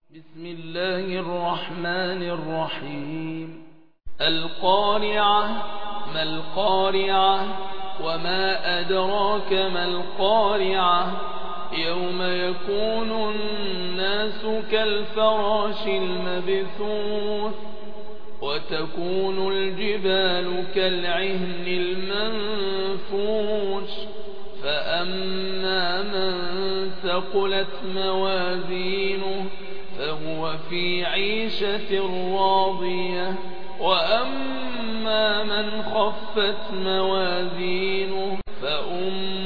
بسم الله الرحمن الرحيم. القارعة. ما القارعة؟ وما أدراك ما القارعة؟ يوم يكون الناس كالفراش المبثوث وتكون الجبال كالعهن المنفوش فأما من ثقلت موازينه فهو في عيشة راضية وأما من خفت موازينه فأمه